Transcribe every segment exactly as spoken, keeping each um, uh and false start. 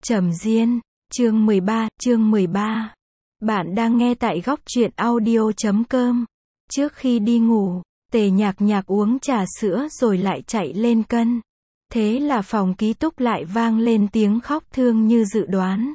Trầm Diên, chương mười ba, chương mười ba. Bạn đang nghe tại góc truyện audio chấm com. Trước khi đi ngủ, Tề Nhạc Nhạc uống trà sữa rồi lại chạy lên cân. Thế là phòng ký túc lại vang lên tiếng khóc thương như dự đoán.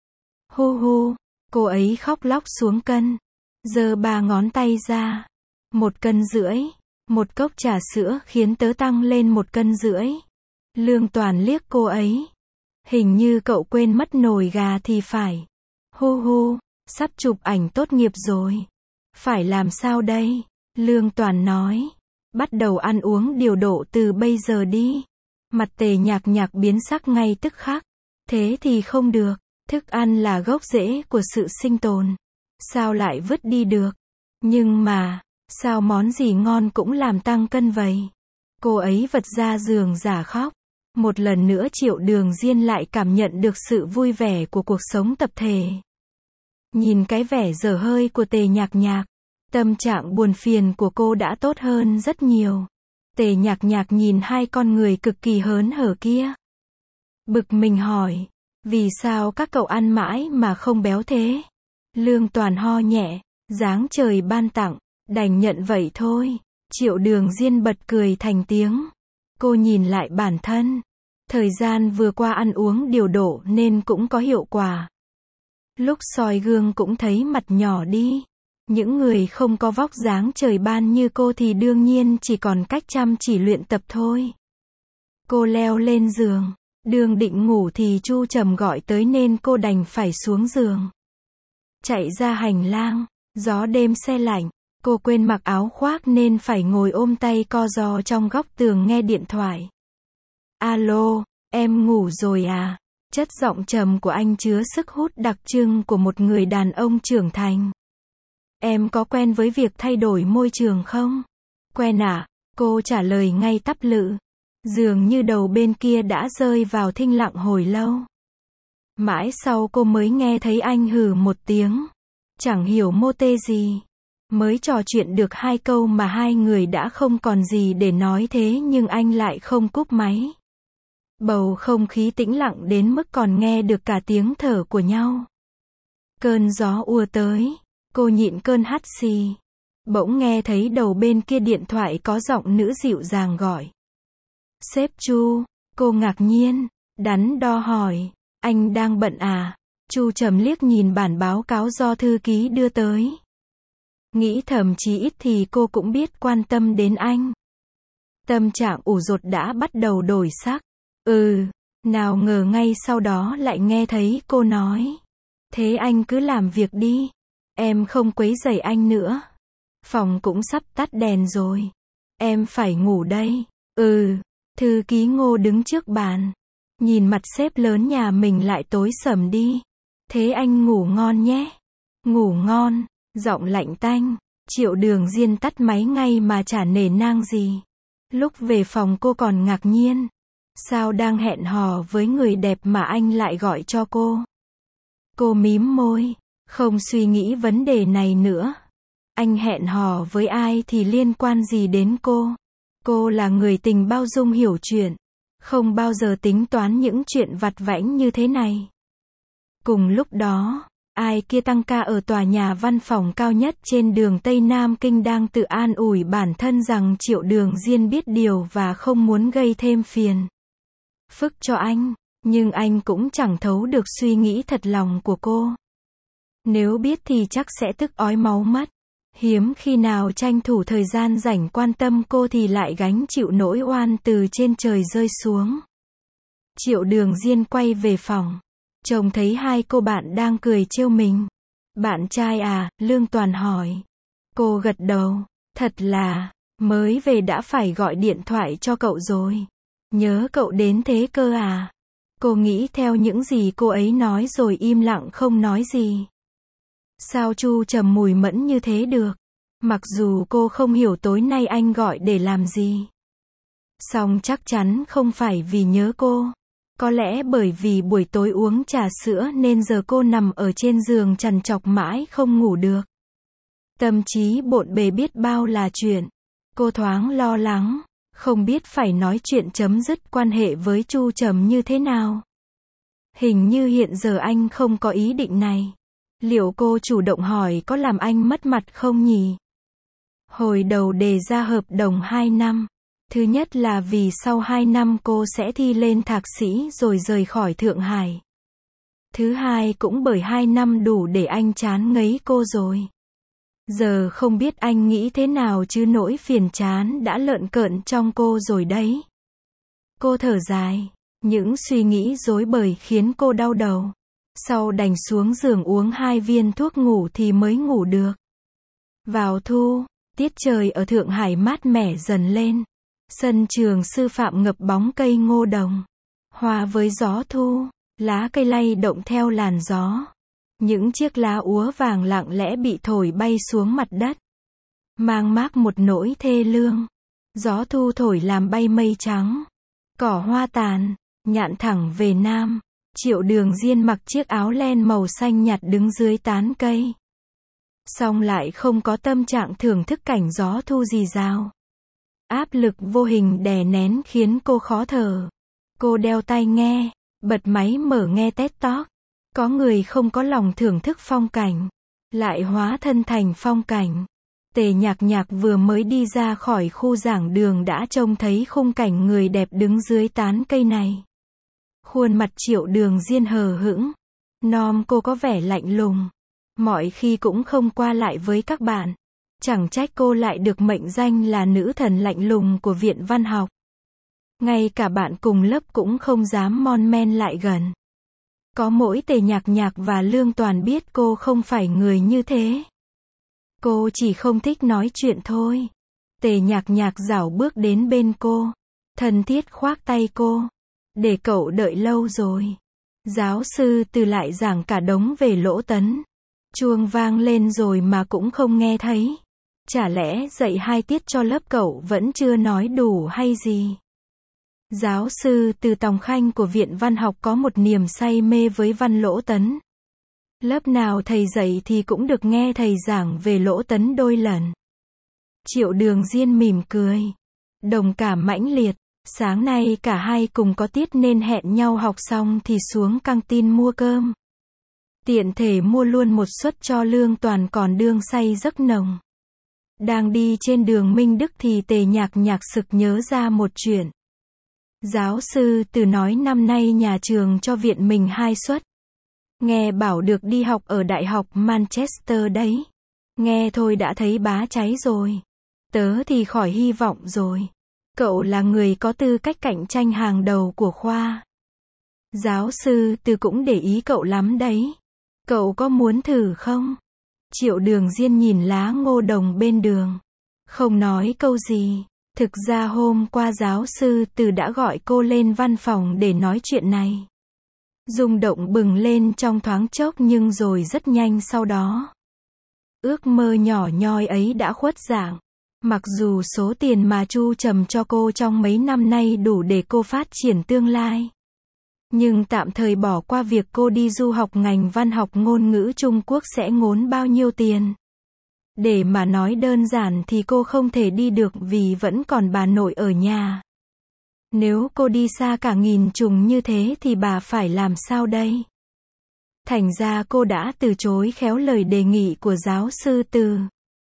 Hu hu, cô ấy khóc lóc xuống cân, giơ ba ngón tay ra. Một cân rưỡi, một cốc trà sữa khiến tớ tăng lên một cân rưỡi. Lương Toàn liếc cô ấy. Hình như cậu quên mất nồi gà thì phải. Hu hu, sắp chụp ảnh tốt nghiệp rồi. Phải làm sao đây? Lương Toàn nói. Bắt đầu ăn uống điều độ từ bây giờ đi. Mặt Tề Nhạc Nhạc biến sắc ngay tức khắc. Thế thì không được, thức ăn là gốc rễ của sự sinh tồn. Sao lại vứt đi được? Nhưng mà, sao món gì ngon cũng làm tăng cân vậy? Cô ấy vật ra giường giả khóc. Một lần nữa Triệu Đường Diên lại cảm nhận được sự vui vẻ của cuộc sống tập thể. Nhìn cái vẻ dở hơi của Tề Nhạc Nhạc, tâm trạng buồn phiền của cô đã tốt hơn rất nhiều. Tề Nhạc Nhạc nhìn hai con người cực kỳ hớn hở kia. Bực mình hỏi, vì sao các cậu ăn mãi mà không béo thế? Lương Toàn ho nhẹ, dáng trời ban tặng, đành nhận vậy thôi. Triệu Đường Diên bật cười thành tiếng. Cô nhìn lại bản thân. Thời gian vừa qua ăn uống điều độ nên cũng có hiệu quả. Lúc soi gương cũng thấy mặt nhỏ đi. Những người không có vóc dáng trời ban như cô thì đương nhiên chỉ còn cách chăm chỉ luyện tập thôi. Cô leo lên giường. Đường định ngủ thì Chu Trầm gọi tới nên cô đành phải xuống giường. Chạy ra hành lang. Gió đêm se lạnh. Cô quên mặc áo khoác nên phải ngồi ôm tay co ro trong góc tường nghe điện thoại. Alo, em ngủ rồi à? Chất giọng trầm của anh chứa sức hút đặc trưng của một người đàn ông trưởng thành. Em có quen với việc thay đổi môi trường không? Quen à? Cô trả lời ngay tắp lự. Dường như đầu bên kia đã rơi vào thinh lặng hồi lâu. Mãi sau cô mới nghe thấy anh hừ một tiếng. Chẳng hiểu mô tê gì. Mới trò chuyện được hai câu mà hai người đã không còn gì để nói thế nhưng anh lại không cúp máy. Bầu không khí tĩnh lặng đến mức còn nghe được cả tiếng thở của nhau. Cơn gió ùa tới. Cô nhịn cơn hắt xì. Bỗng nghe thấy đầu bên kia điện thoại có giọng nữ dịu dàng gọi. Sếp Chu. Cô ngạc nhiên, đắn đo hỏi. Anh đang bận à? Chu Trầm liếc nhìn bản báo cáo do thư ký đưa tới. Nghĩ thầm chí ít thì cô cũng biết quan tâm đến anh. Tâm trạng ủ rột đã bắt đầu đổi sắc. Ừ, nào ngờ ngay sau đó lại nghe thấy cô nói. Thế anh cứ làm việc đi. Em không quấy rầy anh nữa. Phòng cũng sắp tắt đèn rồi. Em phải ngủ đây. Ừ, thư ký Ngô đứng trước bàn. Nhìn mặt sếp lớn nhà mình lại tối sầm đi. Thế anh ngủ ngon nhé. Ngủ ngon. Giọng lạnh tanh. Triệu Đường Diên tắt máy ngay mà chả nể nang gì. Lúc về phòng cô còn ngạc nhiên. Sao đang hẹn hò với người đẹp mà anh lại gọi cho cô? Cô mím môi. Không suy nghĩ vấn đề này nữa. Anh hẹn hò với ai thì liên quan gì đến cô? Cô là người tình bao dung hiểu chuyện. Không bao giờ tính toán những chuyện vặt vãnh như thế này. Cùng lúc đó, ai kia tăng ca ở tòa nhà văn phòng cao nhất trên đường Tây Nam Kinh đang tự an ủi bản thân rằng Triệu Đường Diên biết điều và không muốn gây thêm phiền phức cho anh, nhưng anh cũng chẳng thấu được suy nghĩ thật lòng của cô. Nếu biết thì chắc sẽ tức ói máu mất. Hiếm khi nào tranh thủ thời gian rảnh quan tâm cô thì lại gánh chịu nỗi oan từ trên trời rơi xuống. Triệu Đường Diên quay về phòng. Trông thấy hai cô bạn đang cười trêu mình. Bạn trai à? Lương Toàn hỏi. Cô gật đầu. Thật là, mới về đã phải gọi điện thoại cho cậu rồi. Nhớ cậu đến thế cơ à? Cô nghĩ theo những gì cô ấy nói rồi im lặng không nói gì. Sao Chu Trầm mùi mẫn như thế được? Mặc dù cô không hiểu tối nay anh gọi để làm gì. Song chắc chắn không phải vì nhớ cô. Có lẽ bởi vì buổi tối uống trà sữa nên giờ cô nằm ở trên giường trằn trọc mãi không ngủ được. Tâm trí bộn bề biết bao là chuyện. Cô thoáng lo lắng, không biết phải nói chuyện chấm dứt quan hệ với Chu Trầm như thế nào. Hình như hiện giờ anh không có ý định này. Liệu cô chủ động hỏi có làm anh mất mặt không nhỉ? Hồi đầu đề ra hợp đồng hai năm. Thứ nhất là vì sau hai năm cô sẽ thi lên thạc sĩ rồi rời khỏi Thượng Hải. Thứ hai cũng bởi hai năm đủ để anh chán ngấy cô rồi. Giờ không biết anh nghĩ thế nào chứ nỗi phiền chán đã lợn cợn trong cô rồi đấy. Cô thở dài. Những suy nghĩ rối bời khiến cô đau đầu. Sau đành xuống giường uống hai viên thuốc ngủ thì mới ngủ được. Vào thu, tiết trời ở Thượng Hải mát mẻ dần lên. Sân trường sư phạm ngập bóng cây ngô đồng. Hòa với gió thu, lá cây lay động theo làn gió. Những chiếc lá úa vàng lặng lẽ bị thổi bay xuống mặt đất. Mang mác một nỗi thê lương. Gió thu thổi làm bay mây trắng. Cỏ hoa tàn, nhạn thẳng về nam. Triệu Đường Diên mặc chiếc áo len màu xanh nhạt đứng dưới tán cây. Song lại không có tâm trạng thưởng thức cảnh gió thu rì rào. Áp lực vô hình đè nén khiến cô khó thở. Cô đeo tai nghe, bật máy mở nghe tét talk. Có người không có lòng thưởng thức phong cảnh, lại hóa thân thành phong cảnh. Tề Nhạc Nhạc vừa mới đi ra khỏi khu giảng đường đã trông thấy khung cảnh người đẹp đứng dưới tán cây này. Khuôn mặt Triệu Đường Diên hờ hững. Nom cô có vẻ lạnh lùng. Mọi khi cũng không qua lại với các bạn. Chẳng trách cô lại được mệnh danh là nữ thần lạnh lùng của Viện Văn học. Ngay cả bạn cùng lớp cũng không dám mon men lại gần. Có mỗi Tề Nhạc Nhạc và Lương Toàn biết cô không phải người như thế. Cô chỉ không thích nói chuyện thôi. Tề Nhạc Nhạc rảo bước đến bên cô. Thân thiết khoác tay cô. Để cậu đợi lâu rồi. Giáo sư Từ lại giảng cả đống về Lỗ Tấn. Chuông vang lên rồi mà cũng không nghe thấy. Chả lẽ dạy hai tiết cho lớp cậu vẫn chưa nói đủ hay gì? Giáo sư Từ Tòng Khanh của Viện Văn học có một niềm say mê với văn Lỗ Tấn. Lớp nào thầy dạy thì cũng được nghe thầy giảng về Lỗ Tấn đôi lần. Triệu Đường Diên mỉm cười. Đồng cảm mãnh liệt. Sáng nay cả hai cùng có tiết nên hẹn nhau học xong thì xuống căng tin mua cơm. Tiện thể mua luôn một suất cho Lương Toàn còn đương say giấc nồng. Đang đi trên đường Minh Đức thì Tề Nhạc Nhạc sực nhớ ra một chuyện. Giáo sư Từ nói năm nay nhà trường cho viện mình hai suất. Nghe bảo được đi học ở Đại học Manchester đấy. Nghe thôi đã thấy bá cháy rồi. Tớ thì khỏi hy vọng rồi. Cậu là người có tư cách cạnh tranh hàng đầu của khoa. Giáo sư Từ cũng để ý cậu lắm đấy. Cậu có muốn thử không? Triệu Đường Diên nhìn lá ngô đồng bên đường. Không nói câu gì. Thực ra hôm qua giáo sư Từ đã gọi cô lên văn phòng để nói chuyện này. Rung động bừng lên trong thoáng chốc nhưng rồi rất nhanh sau đó. Ước mơ nhỏ nhoi ấy đã khuất dạng. Mặc dù số tiền mà Chu trầm cho cô trong mấy năm nay đủ để cô phát triển tương lai. Nhưng tạm thời bỏ qua việc cô đi du học ngành văn học ngôn ngữ Trung Quốc sẽ ngốn bao nhiêu tiền. Để mà nói đơn giản thì cô không thể đi được vì vẫn còn bà nội ở nhà. Nếu cô đi xa cả nghìn trùng như thế thì bà phải làm sao đây? Thành ra cô đã từ chối khéo lời đề nghị của giáo sư Từ.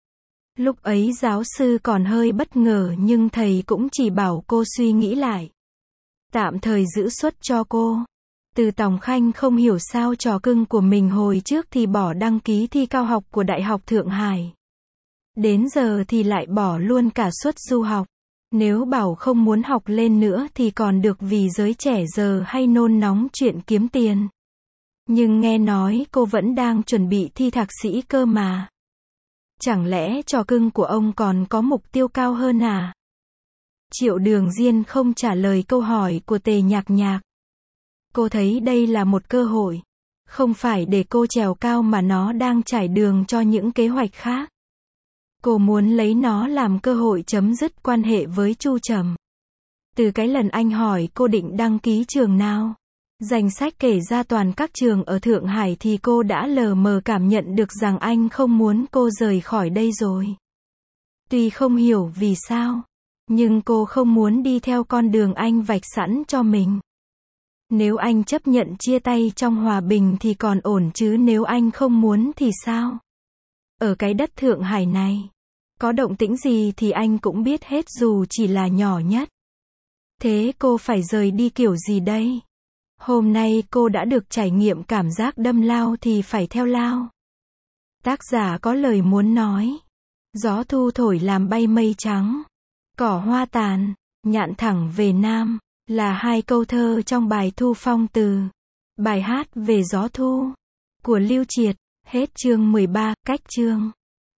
Lúc ấy giáo sư còn hơi bất ngờ nhưng thầy cũng chỉ bảo cô suy nghĩ lại. Tạm thời giữ suất cho cô. Từ Tòng Khanh không hiểu sao trò cưng của mình hồi trước thì bỏ đăng ký thi cao học của Đại học Thượng Hải. Đến giờ thì lại bỏ luôn cả suất du học. Nếu bảo không muốn học lên nữa thì còn được vì giới trẻ giờ hay nôn nóng chuyện kiếm tiền. Nhưng nghe nói cô vẫn đang chuẩn bị thi thạc sĩ cơ mà. Chẳng lẽ trò cưng của ông còn có mục tiêu cao hơn à? Triệu Đường Diên không trả lời câu hỏi của Tề Nhạc Nhạc. Cô thấy đây là một cơ hội. Không phải để cô trèo cao mà nó đang trải đường cho những kế hoạch khác. Cô muốn lấy nó làm cơ hội chấm dứt quan hệ với Chu Trầm. Từ cái lần anh hỏi cô định đăng ký trường nào, danh sách kể ra toàn các trường ở Thượng Hải thì cô đã lờ mờ cảm nhận được rằng anh không muốn cô rời khỏi đây rồi. Tuy không hiểu vì sao, nhưng cô không muốn đi theo con đường anh vạch sẵn cho mình. Nếu anh chấp nhận chia tay trong hòa bình thì còn ổn chứ nếu anh không muốn thì sao? Ở cái đất Thượng Hải này, có động tĩnh gì thì anh cũng biết hết dù chỉ là nhỏ nhất. Thế cô phải rời đi kiểu gì đây? Hôm nay cô đã được trải nghiệm cảm giác đâm lao thì phải theo lao. Tác giả có lời muốn nói. Gió thu thổi làm bay mây trắng. Cỏ hoa tàn, nhạn thẳng về Nam, là hai câu thơ trong bài Thu Phong từ bài hát về gió thu của Lưu Triệt. Hết chương mười ba, cách chương.